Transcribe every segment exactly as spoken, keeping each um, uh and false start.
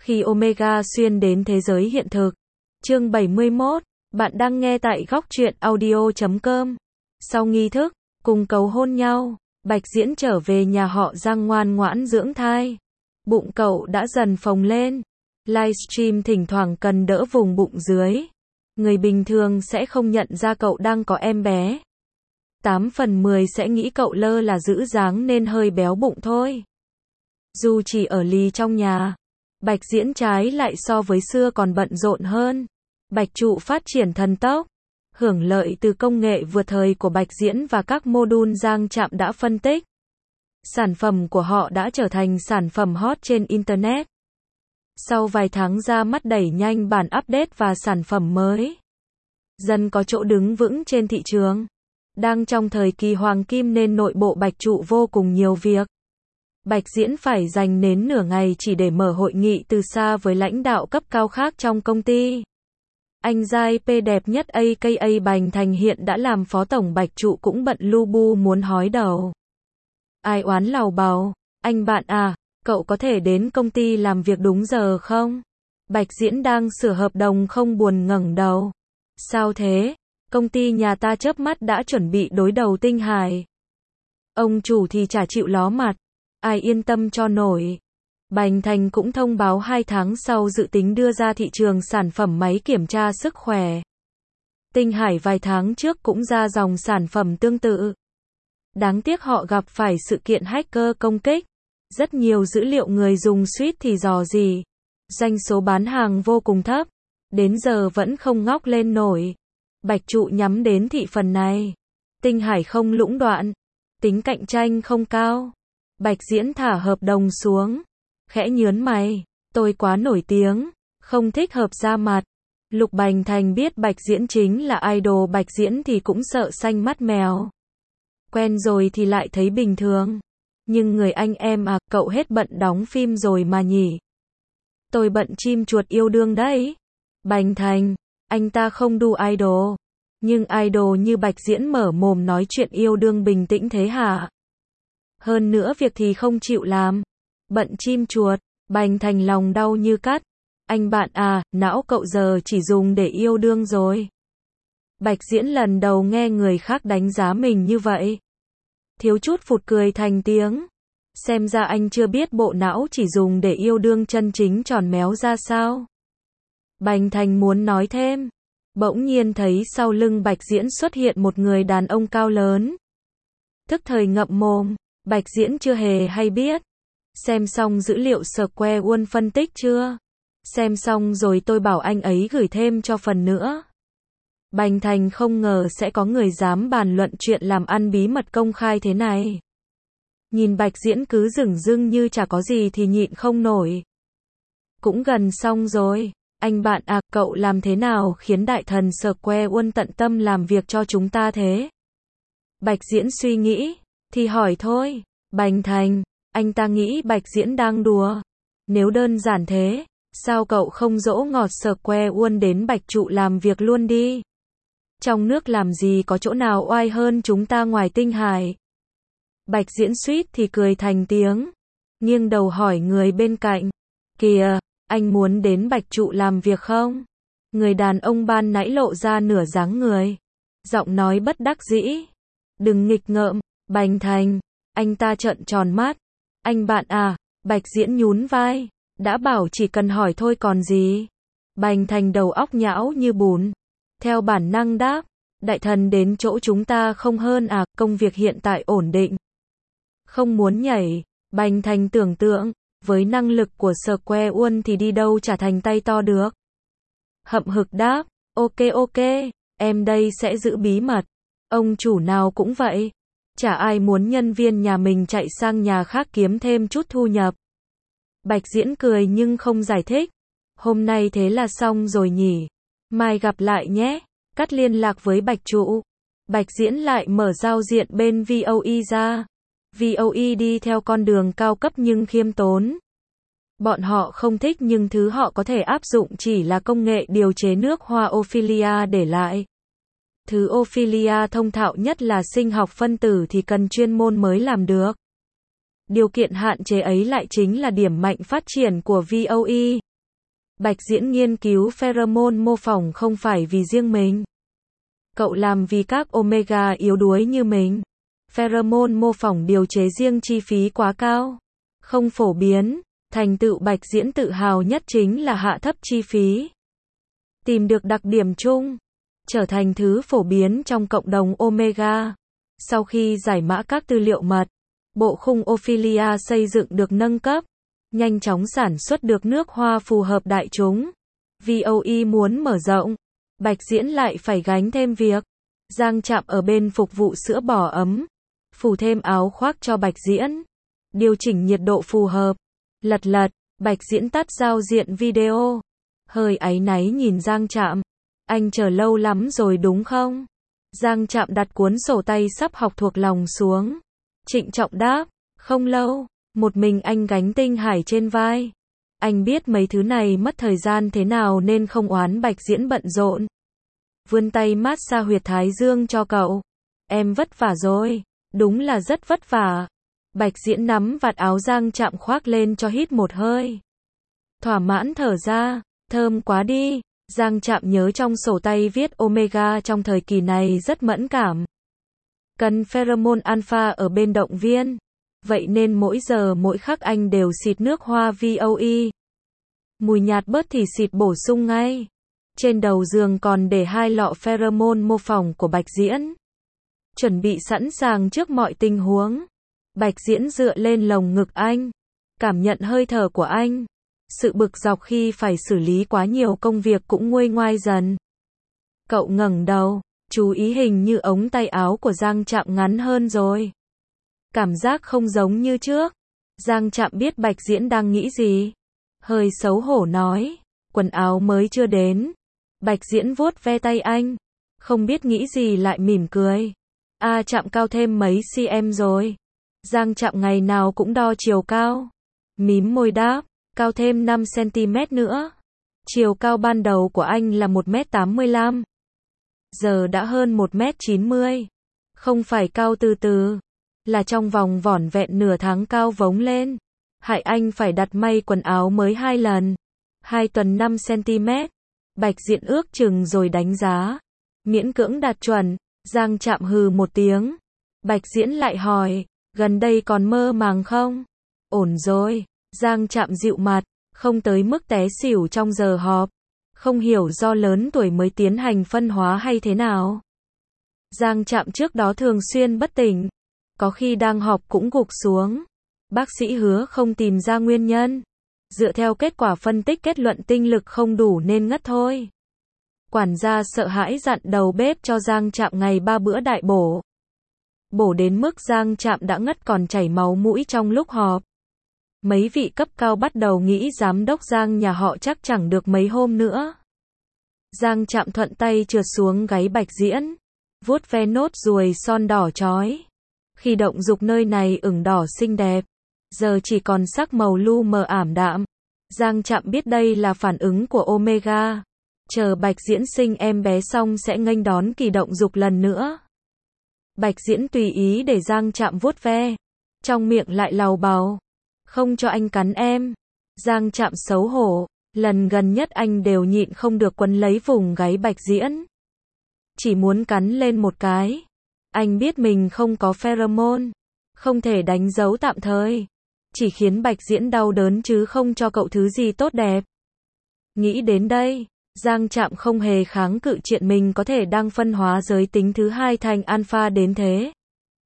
Khi Omega xuyên đến thế giới hiện thực. Chương bảy mươi mốt, bạn đang nghe tại góc truyện audio chấm com. Sau nghi thức, cùng cầu hôn nhau, Bạch Diễn trở về nhà họ Giang ngoan ngoãn dưỡng thai. Bụng cậu đã dần phồng lên. Livestream thỉnh thoảng cần đỡ vùng bụng dưới. Người bình thường sẽ không nhận ra cậu đang có em bé. tám phần mười sẽ nghĩ cậu lơ là giữ dáng nên hơi béo bụng thôi. Dù chỉ ở lì trong nhà, Bạch Diễn trái lại so với xưa còn bận rộn hơn. Bạch Trụ phát triển thần tốc, hưởng lợi từ công nghệ vượt thời của Bạch Diễn và các module Giang Trạm đã phân tích. Sản phẩm của họ đã trở thành sản phẩm hot trên Internet. Sau vài tháng ra mắt đẩy nhanh bản update và sản phẩm mới, dần có chỗ đứng vững trên thị trường. Đang trong thời kỳ hoàng kim nên nội bộ Bạch Trụ vô cùng nhiều việc. Bạch Diễn phải dành đến nửa ngày chỉ để mở hội nghị từ xa với lãnh đạo cấp cao khác trong công ty. Anh giai pê đẹp nhất a ca a Bành Thành hiện đã làm phó tổng Bạch Trụ cũng bận lu bu muốn hói đầu. Ai oán lầu bầu, anh bạn à, cậu có thể đến công ty làm việc đúng giờ không? Bạch Diễn đang sửa hợp đồng không buồn ngẩng đầu. Sao thế? Công ty nhà ta chớp mắt đã chuẩn bị đối đầu Tinh Hải. Ông chủ thì chả chịu ló mặt. Ai yên tâm cho nổi. Bành Thành cũng thông báo hai tháng sau dự tính đưa ra thị trường sản phẩm máy kiểm tra sức khỏe. Tinh Hải vài tháng trước cũng ra dòng sản phẩm tương tự. Đáng tiếc họ gặp phải sự kiện hacker công kích. Rất nhiều dữ liệu người dùng suýt thì rò rỉ. Doanh số bán hàng vô cùng thấp. Đến giờ vẫn không ngóc lên nổi. Bạch Trụ nhắm đến thị phần này. Tinh Hải không lũng đoạn. Tính cạnh tranh không cao. Bạch Diễn thả hợp đồng xuống. Khẽ nhớn mày. Tôi quá nổi tiếng. Không thích hợp ra mặt. Lục Bành Thành biết Bạch Diễn chính là idol Bạch Diễn thì cũng sợ xanh mắt mèo. Quen rồi thì lại thấy bình thường. Nhưng người anh em à, cậu hết bận đóng phim rồi mà nhỉ? Tôi bận chim chuột yêu đương đấy. Bành Thành, anh ta không đu idol. Nhưng idol như Bạch Diễn mở mồm nói chuyện yêu đương bình tĩnh thế hả? Hơn nữa việc thì không chịu làm. Bận chim chuột, Bành Thành lòng đau như cắt. Anh bạn à, não cậu giờ chỉ dùng để yêu đương rồi. Bạch Diễn lần đầu nghe người khác đánh giá mình như vậy. Thiếu chút phụt cười thành tiếng. Xem ra anh chưa biết bộ não chỉ dùng để yêu đương chân chính tròn méo ra sao. Bành Thành muốn nói thêm. Bỗng nhiên thấy sau lưng Bạch Diễn xuất hiện một người đàn ông cao lớn. Thức thời ngậm mồm, Bạch Diễn chưa hề hay biết. Xem xong dữ liệu Square One phân tích chưa? Xem xong rồi tôi bảo anh ấy gửi thêm cho phần nữa. Bành Thành không ngờ sẽ có người dám bàn luận chuyện làm ăn bí mật công khai thế này. Nhìn Bạch Diễn cứ dửng dưng như chả có gì thì nhịn không nổi. Cũng gần xong rồi. Anh bạn à, cậu làm thế nào khiến đại thần Square One tận tâm làm việc cho chúng ta thế? Bạch Diễn suy nghĩ. Thì hỏi thôi. Bành Thành, anh ta nghĩ Bạch Diễn đang đùa. Nếu đơn giản thế, sao cậu không dỗ ngọt Square One đến Bạch Trụ làm việc luôn đi? Trong nước làm gì có chỗ nào oai hơn chúng ta ngoài Tinh Hải? Bạch Diễn suýt thì cười thành tiếng. Nghiêng đầu hỏi người bên cạnh. Kìa, anh muốn đến Bạch Trụ làm việc không? Người đàn ông ban nãy lộ ra nửa dáng người. Giọng nói bất đắc dĩ. Đừng nghịch ngợm, Bành Thành. Anh ta trợn tròn mắt. Anh bạn à, Bạch Diễn nhún vai. Đã bảo chỉ cần hỏi thôi còn gì. Bành Thành đầu óc nhão như bùn. Theo bản năng đáp. Đại thần đến chỗ chúng ta không hơn à, công việc hiện tại ổn định. Không muốn nhảy. Bành Thành tưởng tượng. Với năng lực của Square One thì đi đâu chả thành tay to được. Hậm hực đáp. Ok ok, em đây sẽ giữ bí mật. Ông chủ nào cũng vậy. Chả ai muốn nhân viên nhà mình chạy sang nhà khác kiếm thêm chút thu nhập. Bạch Diễn cười nhưng không giải thích. Hôm nay thế là xong rồi nhỉ. Mai gặp lại nhé. Cắt liên lạc với Bạch Trụ. Bạch Diễn lại mở giao diện bên vê o e ra. vê o e đi theo con đường cao cấp nhưng khiêm tốn. Bọn họ không thích nhưng thứ họ có thể áp dụng chỉ là công nghệ điều chế nước hoa Ophelia để lại. Thứ Ophelia thông thạo nhất là sinh học phân tử thì cần chuyên môn mới làm được. Điều kiện hạn chế ấy lại chính là điểm mạnh phát triển của vê o e. Bạch Diễn nghiên cứu pheromone mô phỏng không phải vì riêng mình. Cậu làm vì các omega yếu đuối như mình. Pheromone mô phỏng điều chế riêng chi phí quá cao, không phổ biến. Thành tựu Bạch Diễn tự hào nhất chính là hạ thấp chi phí, tìm được đặc điểm chung, trở thành thứ phổ biến trong cộng đồng omega. Sau khi giải mã các tư liệu mật, bộ khung Ophelia xây dựng được nâng cấp, nhanh chóng sản xuất được nước hoa phù hợp đại chúng. vê o e muốn mở rộng, Bạch Diễn lại phải gánh thêm việc. Giang Trạm ở bên phục vụ sữa bò ấm, phủ thêm áo khoác cho Bạch Diễn, điều chỉnh nhiệt độ phù hợp. Lật lật, Bạch Diễn tắt giao diện video, hơi áy náy nhìn Giang Trạm. Anh chờ lâu lắm rồi đúng không? Giang Trạm đặt cuốn sổ tay sắp học thuộc lòng xuống, trịnh trọng đáp, không lâu. Một mình anh gánh tinh hải trên vai. Anh biết mấy thứ này mất thời gian thế nào nên không oán Bạch Diễn bận rộn. Vươn tay mát xa huyệt thái dương cho cậu. Em vất vả rồi. Đúng là rất vất vả. Bạch Diễn nắm vạt áo Giang Trạm khoác lên cho hít một hơi. Thỏa mãn thở ra, thơm quá đi. Giang Trạm nhớ trong sổ tay viết omega trong thời kỳ này rất mẫn cảm. Cần pheromone alpha ở bên động viên. Vậy nên mỗi giờ mỗi khắc anh đều xịt nước hoa vê o e. Mùi nhạt bớt thì xịt bổ sung ngay. Trên đầu giường còn để hai lọ pheromone mô phỏng của Bạch Diễn. Chuẩn bị sẵn sàng trước mọi tình huống. Bạch Diễn dựa lên lồng ngực anh, cảm nhận hơi thở của anh. Sự bực dọc khi phải xử lý quá nhiều công việc cũng nguôi ngoai dần. Cậu ngẩng đầu, chú ý hình như ống tay áo của Giang Trạm ngắn hơn rồi. Cảm giác không giống như trước. Giang Trạm biết Bạch Diễn đang nghĩ gì. Hơi xấu hổ nói, quần áo mới chưa đến. Bạch Diễn vuốt ve tay anh, không biết nghĩ gì lại mỉm cười. A Trạm cao thêm mấy cm rồi. Giang Trạm ngày nào cũng đo chiều cao. Mím môi đáp, cao thêm năm xăng-ti-mét nữa. Chiều cao ban đầu của anh là một mét tám mươi lăm. Giờ đã hơn một mét chín mươi. Không phải cao từ từ, là trong vòng vỏn vẹn nửa tháng cao vống lên. Hại anh phải đặt may quần áo mới hai lần. Hai tuần năm xăng-ti-mét. Bạch Diễn ước chừng rồi đánh giá. Miễn cưỡng đạt chuẩn. Giang Trạm hừ một tiếng. Bạch Diễn lại hỏi, gần đây còn mơ màng không? Ổn rồi. Giang Trạm dịu mặt, không tới mức té xỉu trong giờ họp. Không hiểu do lớn tuổi mới tiến hành phân hóa hay thế nào. Giang Trạm trước đó thường xuyên bất tỉnh. Có khi đang họp cũng gục xuống. Bác sĩ hứa không tìm ra nguyên nhân. Dựa theo kết quả phân tích kết luận tinh lực không đủ nên ngất thôi. Quản gia sợ hãi dặn đầu bếp cho Giang Trạm ngày ba bữa đại bổ. Bổ đến mức Giang Trạm đã ngất còn chảy máu mũi trong lúc họp. Mấy vị cấp cao bắt đầu nghĩ giám đốc Giang nhà họ chắc chẳng được mấy hôm nữa. Giang Trạm thuận tay trượt xuống gáy Bạch Diễn, vuốt ve nốt ruồi son đỏ chói. Khi động dục nơi này ửng đỏ xinh đẹp, giờ chỉ còn sắc màu lu mờ ảm đạm. Giang Trạm biết đây là phản ứng của omega. Chờ Bạch Diễn sinh em bé xong sẽ nghênh đón kỳ động dục lần nữa. Bạch Diễn tùy ý để Giang Trạm vuốt ve, trong miệng lại lầu bầu, không cho anh cắn em. Giang Trạm xấu hổ, lần gần nhất anh đều nhịn không được quấn lấy vùng gáy Bạch Diễn. Chỉ muốn cắn lên một cái. Anh biết mình không có pheromone, không thể đánh dấu tạm thời, chỉ khiến Bạch Diễn đau đớn chứ không cho cậu thứ gì tốt đẹp. Nghĩ đến đây, Giang Trạm không hề kháng cự chuyện mình có thể đang phân hóa giới tính thứ hai thành alpha đến thế.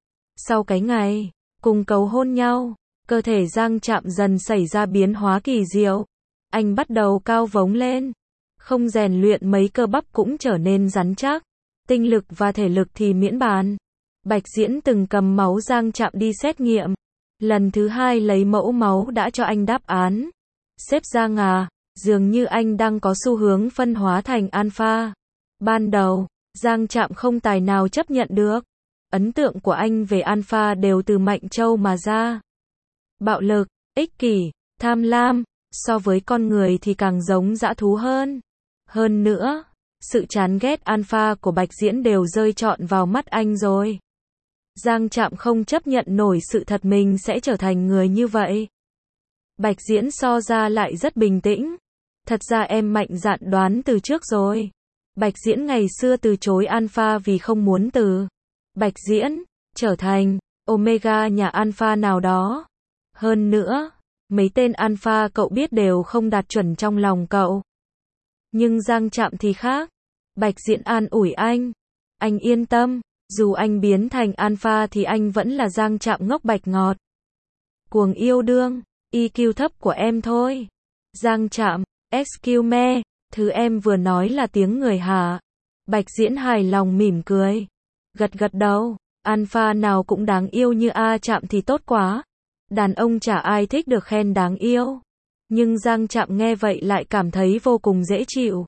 Sau cái ngày cùng cầu hôn nhau, cơ thể Giang Trạm dần xảy ra biến hóa kỳ diệu. Anh bắt đầu cao vống lên, không rèn luyện mấy cơ bắp cũng trở nên rắn chắc, tinh lực và thể lực thì miễn bàn. Bạch Diễn từng cầm máu Giang Trạm đi xét nghiệm. Lần thứ hai lấy mẫu máu đã cho anh đáp án. Sếp Giang à, dường như anh đang có xu hướng phân hóa thành alpha. Ban đầu, Giang Trạm không tài nào chấp nhận được. Ấn tượng của anh về alpha đều từ Mạnh Châu mà ra. Bạo lực, ích kỷ, tham lam, so với con người thì càng giống dã thú hơn. Hơn nữa, sự chán ghét alpha của Bạch Diễn đều rơi trọn vào mắt anh rồi. Giang Trạm không chấp nhận nổi sự thật mình sẽ trở thành người như vậy. Bạch Diễn so ra lại rất bình tĩnh. Thật ra em mạnh dạn đoán từ trước rồi. Bạch Diễn ngày xưa từ chối Alpha vì không muốn từ Bạch Diễn trở thành Omega nhà Alpha nào đó. Hơn nữa, mấy tên Alpha cậu biết đều không đạt chuẩn trong lòng cậu. Nhưng Giang Trạm thì khác. Bạch Diễn an ủi anh. Anh yên tâm, dù anh biến thành Alpha thì anh vẫn là Giang Trạm ngốc bạch ngọt. Cuồng yêu đương, i kiu thấp của em thôi. Giang Trạm, excuse me, thứ em vừa nói là tiếng người hả? Bạch Diễn hài lòng mỉm cười. Gật gật đầu, Alpha nào cũng đáng yêu như A Trạm thì tốt quá. Đàn ông chả ai thích được khen đáng yêu. Nhưng Giang Trạm nghe vậy lại cảm thấy vô cùng dễ chịu.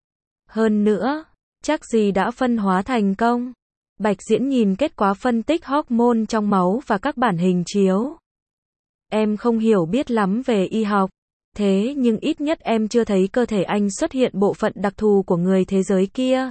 Hơn nữa, chắc gì đã phân hóa thành công. Bạch Diễn nhìn kết quả phân tích hormone trong máu và các bản hình chiếu. Em không hiểu biết lắm về y học. Thế nhưng ít nhất em chưa thấy cơ thể anh xuất hiện bộ phận đặc thù của người thế giới kia.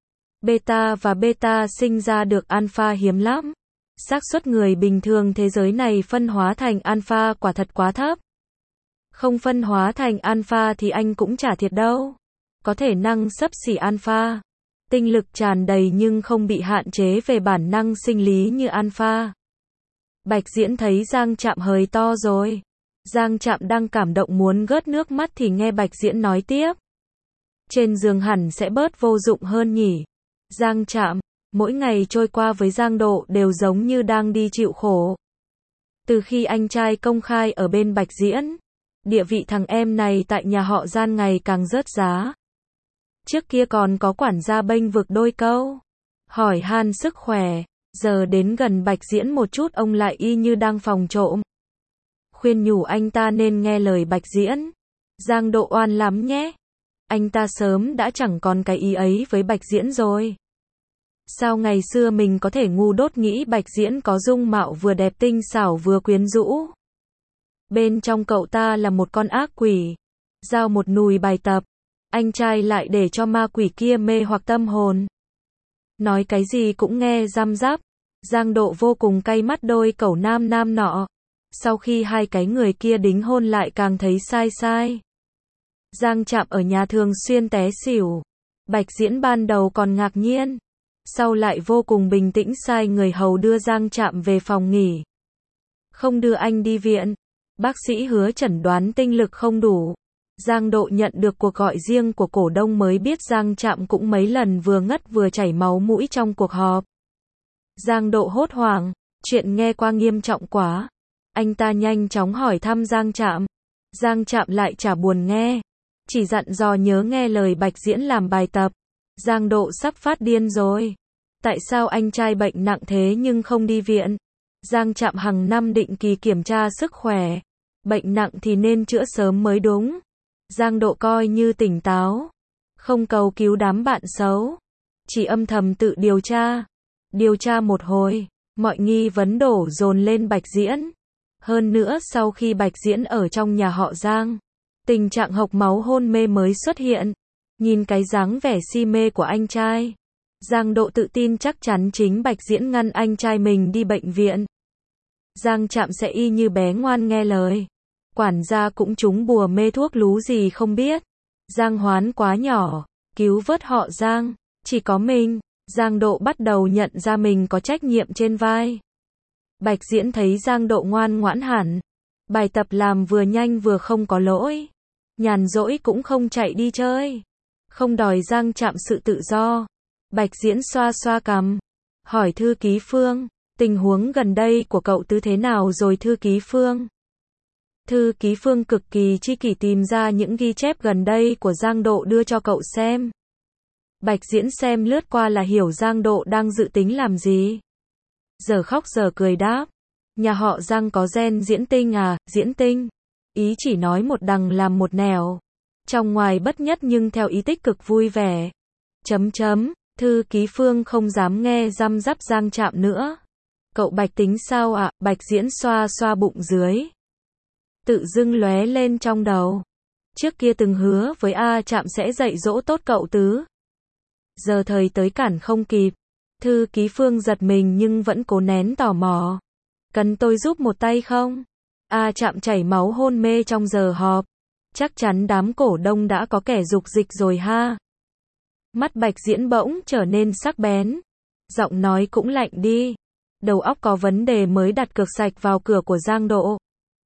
Beta và beta sinh ra được alpha hiếm lắm. Xác suất người bình thường thế giới này phân hóa thành alpha quả thật quá thấp. Không phân hóa thành alpha thì anh cũng chả thiệt đâu. Có thể năng xấp xỉ alpha. Tinh lực tràn đầy nhưng không bị hạn chế về bản năng sinh lý như alpha. Bạch Diễn thấy Giang Trạm hơi to rồi. Giang Trạm đang cảm động muốn gớt nước mắt thì nghe Bạch Diễn nói tiếp. Trên giường hẳn sẽ bớt vô dụng hơn nhỉ. Giang Trạm, mỗi ngày trôi qua với Giang Độ đều giống như đang đi chịu khổ. Từ khi anh trai công khai ở bên Bạch Diễn, địa vị thằng em này tại nhà họ Giang ngày càng rớt giá. Trước kia còn có quản gia bênh vực đôi câu, hỏi han sức khỏe, giờ đến gần Bạch Diễn một chút ông lại y như đang phòng trộm. Khuyên nhủ anh ta nên nghe lời Bạch Diễn. Giang Độ oan lắm nhé. Anh ta sớm đã chẳng còn cái ý ấy với Bạch Diễn rồi. Sao ngày xưa mình có thể ngu đốt nghĩ Bạch Diễn có dung mạo vừa đẹp tinh xảo vừa quyến rũ. Bên trong cậu ta là một con ác quỷ. Giao một nùi bài tập. Anh trai lại để cho ma quỷ kia mê hoặc tâm hồn. Nói cái gì cũng nghe răm rắp. Giang Độ vô cùng cay mắt đôi cẩu nam nam nọ. Sau khi hai cái người kia đính hôn lại càng thấy sai sai. Giang Trạm ở nhà thường xuyên té xỉu. Bạch Diễn ban đầu còn ngạc nhiên. Sau lại vô cùng bình tĩnh sai người hầu đưa Giang Trạm về phòng nghỉ. Không đưa anh đi viện. Bác sĩ hứa chẩn đoán tinh lực không đủ. Giang Độ nhận được cuộc gọi riêng của cổ đông mới biết Giang Trạm cũng mấy lần vừa ngất vừa chảy máu mũi trong cuộc họp. Giang Độ hốt hoảng, chuyện nghe qua nghiêm trọng quá. Anh ta nhanh chóng hỏi thăm Giang Trạm. Giang Trạm lại chả buồn nghe. Chỉ dặn dò nhớ nghe lời Bạch Diễn làm bài tập. Giang Độ sắp phát điên rồi. Tại sao anh trai bệnh nặng thế nhưng không đi viện? Giang Trạm hàng năm định kỳ kiểm tra sức khỏe. Bệnh nặng thì nên chữa sớm mới đúng. Giang Độ coi như tỉnh táo. Không cầu cứu đám bạn xấu. Chỉ âm thầm tự điều tra. Điều tra một hồi, mọi nghi vấn đổ dồn lên Bạch Diễn. Hơn nữa sau khi Bạch Diễn ở trong nhà họ Giang, tình trạng hộc máu hôn mê mới xuất hiện. Nhìn cái dáng vẻ si mê của anh trai, Giang Độ tự tin chắc chắn chính Bạch Diễn ngăn anh trai mình đi bệnh viện. Giang Trạm sẽ y như bé ngoan nghe lời. Quản gia cũng trúng bùa mê thuốc lú gì không biết. Giang Hoán quá nhỏ, cứu vớt họ Giang, chỉ có mình. Giang Độ bắt đầu nhận ra mình có trách nhiệm trên vai. Bạch Diễn thấy Giang Độ ngoan ngoãn hẳn. Bài tập làm vừa nhanh vừa không có lỗi. Nhàn rỗi cũng không chạy đi chơi. Không đòi Giang Trạm sự tự do. Bạch Diễn xoa xoa cằm. Hỏi thư ký Phương, tình huống gần đây của cậu Tứ thế nào rồi thư ký Phương? Thư ký Phương cực kỳ chi kỷ tìm ra những ghi chép gần đây của Giang Độ đưa cho cậu xem. Bạch Diễn xem lướt qua là hiểu Giang Độ đang dự tính làm gì. Giờ khóc giờ cười đáp. Nhà họ Giang có gen diễn tinh à, diễn tinh. Ý chỉ nói một đằng làm một nẻo. Trong ngoài bất nhất nhưng theo ý tích cực vui vẻ. Chấm chấm, thư ký Phương không dám nghe răm rắp Giang Trạm nữa. Cậu Bạch tính sao ạ? À? Bạch Diễn xoa xoa bụng dưới. Tự dưng lóe lên trong đầu. Trước kia từng hứa với A Trạm sẽ dạy dỗ tốt cậu Tứ. Giờ thời tới cản không kịp. Thư ký Phương giật mình nhưng vẫn cố nén tò mò. Cần tôi giúp một tay không? A Trạm chảy máu hôn mê trong giờ họp. Chắc chắn đám cổ đông đã có kẻ dục dịch rồi ha. Mắt Bạch Diễn bỗng trở nên sắc bén. Giọng nói cũng lạnh đi. Đầu óc có vấn đề mới đặt cược sạch vào cửa của Giang Độ.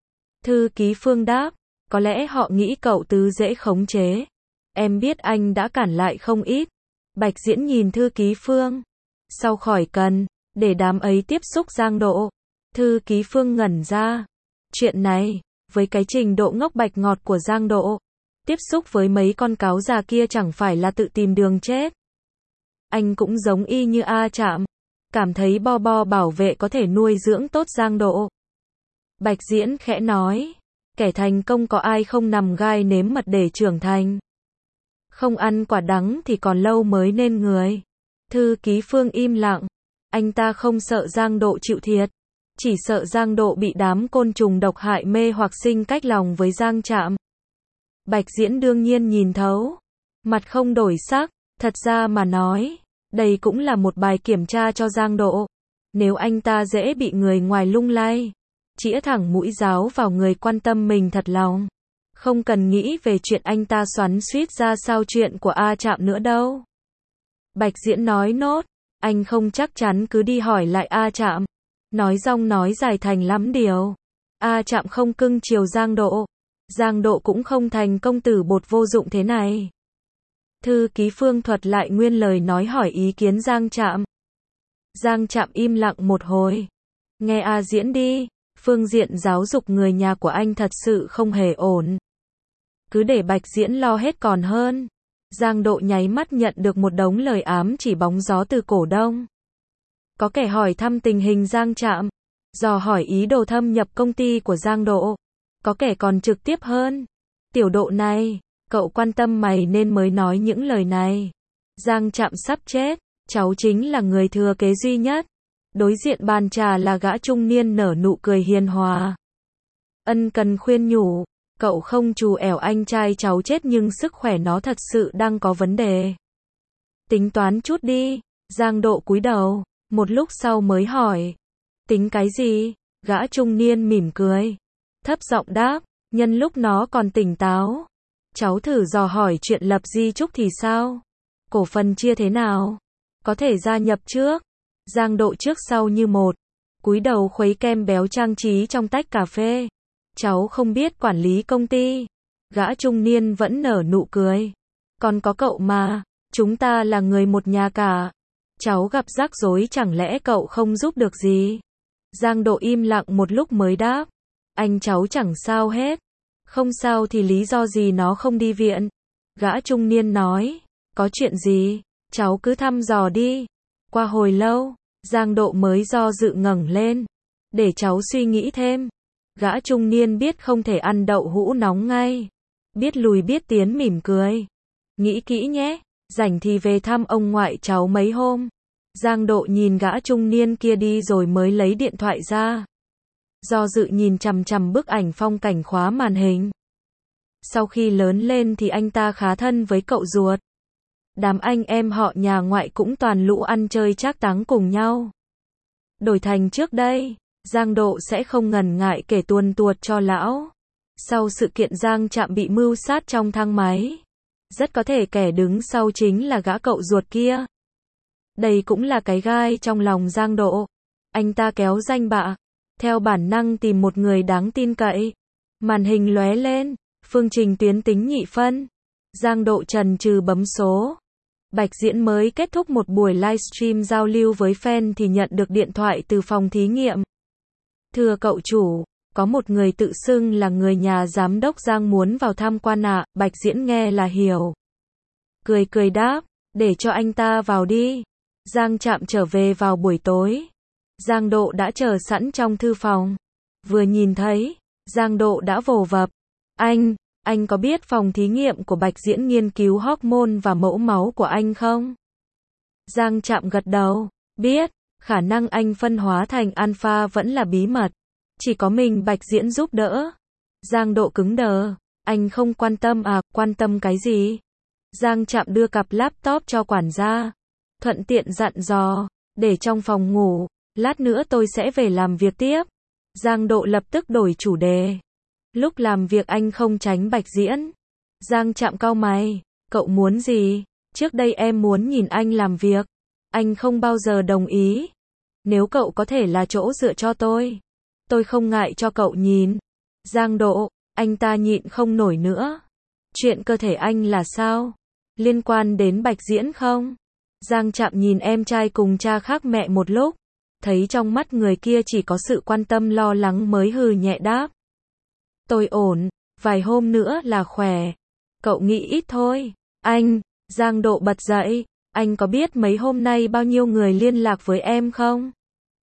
Thư ký Phương đáp, có lẽ họ nghĩ cậu Tứ dễ khống chế. Em biết anh đã cản lại không ít. Bạch Diễn nhìn thư ký Phương. Sau khỏi cần, để đám ấy tiếp xúc Giang Độ. Thư ký Phương ngẩn ra. Chuyện này, với cái trình độ ngốc bạch ngọt của Giang Độ, tiếp xúc với mấy con cáo già kia chẳng phải là tự tìm đường chết. Anh cũng giống y như A Trạm. Cảm thấy bo bo bảo vệ có thể nuôi dưỡng tốt Giang Độ. Bạch Diễn khẽ nói, kẻ thành công có ai không nằm gai nếm mật để trưởng thành. Không ăn quả đắng thì còn lâu mới nên người. Thư ký Phương im lặng. Anh ta không sợ Giang Độ chịu thiệt. Chỉ sợ Giang Độ bị đám côn trùng độc hại mê hoặc sinh cách lòng với Giang Trạm. Bạch Diễn đương nhiên nhìn thấu. Mặt không đổi sắc. Thật ra mà nói, đây cũng là một bài kiểm tra cho Giang Độ. Nếu anh ta dễ bị người ngoài lung lay, chĩa thẳng mũi giáo vào người quan tâm mình thật lòng. Không cần nghĩ về chuyện anh ta xoắn xuýt ra sao chuyện của A Trạm nữa đâu. Bạch Diễn nói nốt, anh không chắc chắn cứ đi hỏi lại A Trạm. Nói rong nói dài thành lắm điều. A Trạm không cưng chiều Giang Độ. Giang Độ cũng không thành công tử bột vô dụng thế này. Thư ký Phương thuật lại nguyên lời nói hỏi ý kiến Giang Trạm. Giang Trạm im lặng một hồi. Nghe A Diễn đi, phương diện giáo dục người nhà của anh thật sự không hề ổn. Cứ để Bạch Diễn lo hết còn hơn. Giang Độ nháy mắt nhận được một đống lời ám chỉ bóng gió từ cổ đông. Có kẻ hỏi thăm tình hình Giang Trạm, dò hỏi ý đồ thâm nhập công ty của Giang Độ. Có kẻ còn trực tiếp hơn. Tiểu Độ này, cậu quan tâm mày nên mới nói những lời này. Giang Trạm sắp chết, cháu chính là người thừa kế duy nhất. Đối diện bàn trà là gã trung niên nở nụ cười hiền hòa. Ân cần khuyên nhủ, cậu không trù ẻo anh trai cháu chết nhưng sức khỏe nó thật sự đang có vấn đề. Tính toán chút đi. Giang Độ cúi đầu, một lúc sau mới hỏi. Tính cái gì? Gã trung niên mỉm cười. Thấp giọng đáp, nhân lúc nó còn tỉnh táo. Cháu thử dò hỏi chuyện lập di chúc thì sao? Cổ phần chia thế nào? Có thể gia nhập trước. Giang Độ trước sau như một. Cúi đầu khuấy kem béo trang trí trong tách cà phê. Cháu không biết quản lý công ty. Gã trung niên vẫn nở nụ cười. Còn có cậu mà. Chúng ta là người một nhà cả. Cháu gặp rắc rối chẳng lẽ cậu không giúp được gì? Giang Độ im lặng một lúc mới đáp. Anh cháu chẳng sao hết. Không sao thì lý do gì nó không đi viện? Gã trung niên nói. Có chuyện gì? Cháu cứ thăm dò đi. Qua hồi lâu, Giang Độ mới do dự ngẩng lên. Để cháu suy nghĩ thêm. Gã trung niên biết không thể ăn đậu hũ nóng ngay. Biết lùi biết tiến mỉm cười. Nghĩ kỹ nhé, rảnh thì về thăm ông ngoại cháu mấy hôm. Giang Độ nhìn gã trung niên kia đi rồi mới lấy điện thoại ra. Do dự nhìn chằm chằm bức ảnh phong cảnh khóa màn hình. Sau khi lớn lên thì anh ta khá thân với cậu ruột. Đám anh em họ nhà ngoại cũng toàn lũ ăn chơi trác táng cùng nhau. Đổi thành trước đây, Giang Độ sẽ không ngần ngại kể tuồn tuột cho lão. Sau sự kiện Giang Trạm bị mưu sát trong thang máy, rất có thể kẻ đứng sau chính là gã cậu ruột kia. Đây cũng là cái gai trong lòng Giang Độ. Anh ta kéo danh bạ, theo bản năng tìm một người đáng tin cậy. Màn hình lóe lên, phương trình tuyến tính nhị phân. Giang Độ chần chừ bấm số. Bạch Diễn mới kết thúc một buổi livestream giao lưu với fan thì nhận được điện thoại từ phòng thí nghiệm. Thưa cậu chủ, có một người tự xưng là người nhà giám đốc Giang muốn vào tham quan ạ. À. Bạch Diễn nghe là hiểu. Cười cười đáp, để cho anh ta vào đi. Giang Trạm trở về vào buổi tối. Giang Độ đã chờ sẵn trong thư phòng. Vừa nhìn thấy, Giang Độ đã vồ vập. Anh, anh có biết phòng thí nghiệm của Bạch Diễn nghiên cứu hormone và mẫu máu của anh không? Giang Trạm gật đầu, biết, khả năng anh phân hóa thành alpha vẫn là bí mật. Chỉ có mình Bạch Diễn giúp đỡ. Giang Độ cứng đờ, anh không quan tâm à, quan tâm cái gì? Giang Trạm đưa cặp laptop cho quản gia. Thuận tiện dặn dò, để trong phòng ngủ, lát nữa tôi sẽ về làm việc tiếp. Giang Độ lập tức đổi chủ đề. Lúc làm việc anh không tránh Bạch Diễn. Giang Trạm cau mày, cậu muốn gì? Trước đây em muốn nhìn anh làm việc. Anh không bao giờ đồng ý. Nếu cậu có thể là chỗ dựa cho tôi, tôi không ngại cho cậu nhìn. Giang Độ, anh ta nhịn không nổi nữa. Chuyện cơ thể anh là sao? Liên quan đến Bạch Diễn không? Giang Trạm nhìn em trai cùng cha khác mẹ một lúc, thấy trong mắt người kia chỉ có sự quan tâm lo lắng mới hừ nhẹ đáp. Tôi ổn, vài hôm nữa là khỏe. Cậu nghĩ ít thôi. Anh, Giang Độ bật dậy, anh có biết mấy hôm nay bao nhiêu người liên lạc với em không?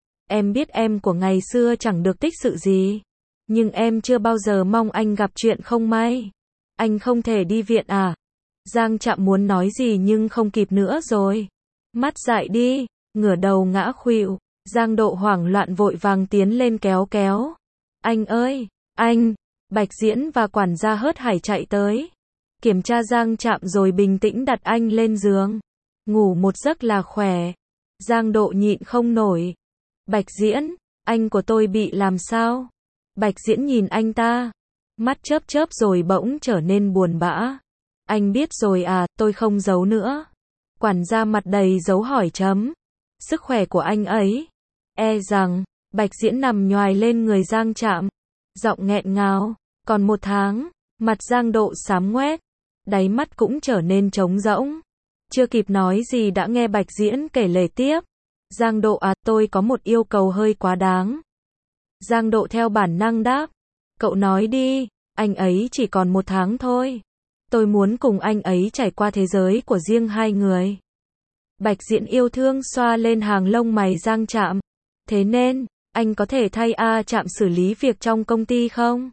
Em biết em của ngày xưa chẳng được tích sự gì, nhưng em chưa bao giờ mong anh gặp chuyện không may. Anh không thể đi viện à? Giang Trạm muốn nói gì nhưng không kịp nữa rồi. Mắt dại đi, ngửa đầu ngã khuỵu. Giang Độ hoảng loạn vội vàng tiến lên kéo kéo. Anh ơi, anh! Bạch Diễn và quản gia hớt hải chạy tới, kiểm tra Giang Trạm rồi bình tĩnh đặt anh lên giường. Ngủ một giấc là khỏe. Giang Độ nhịn không nổi. Bạch Diễn, anh của tôi bị làm sao? Bạch Diễn nhìn anh ta, mắt chớp chớp rồi bỗng trở nên buồn bã. Anh biết rồi à, tôi không giấu nữa. Quản gia mặt đầy dấu hỏi chấm. Sức khỏe của anh ấy, e rằng, Bạch Diễn nằm nhoài lên người Giang Trạm, giọng nghẹn ngào. Còn một tháng, mặt Giang Độ xám ngoét, đáy mắt cũng trở nên trống rỗng. Chưa kịp nói gì đã nghe Bạch Diễn kể lể tiếp. Giang Độ à, tôi có một yêu cầu hơi quá đáng. Giang Độ theo bản năng đáp. Cậu nói đi, anh ấy chỉ còn một tháng thôi. Tôi muốn cùng anh ấy trải qua thế giới của riêng hai người. Bạch Diễn yêu thương xoa lên hàng lông mày Giang Trạm. Thế nên, anh có thể thay A Trạm xử lý việc trong công ty không?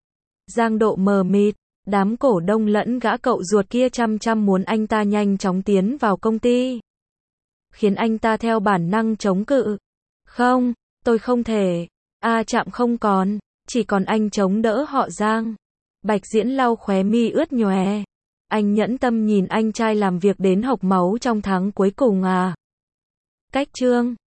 Giang Độ mờ mịt, đám cổ đông lẫn gã cậu ruột kia chăm chăm muốn anh ta nhanh chóng tiến vào công ty, khiến anh ta theo bản năng chống cự. Không, tôi không thể. A Trạm không còn, chỉ còn anh chống đỡ họ Giang. Bạch Diễn lau khóe mi ướt nhòe. Anh nhẫn tâm nhìn anh trai làm việc đến hộc máu trong tháng cuối cùng à? Cách chương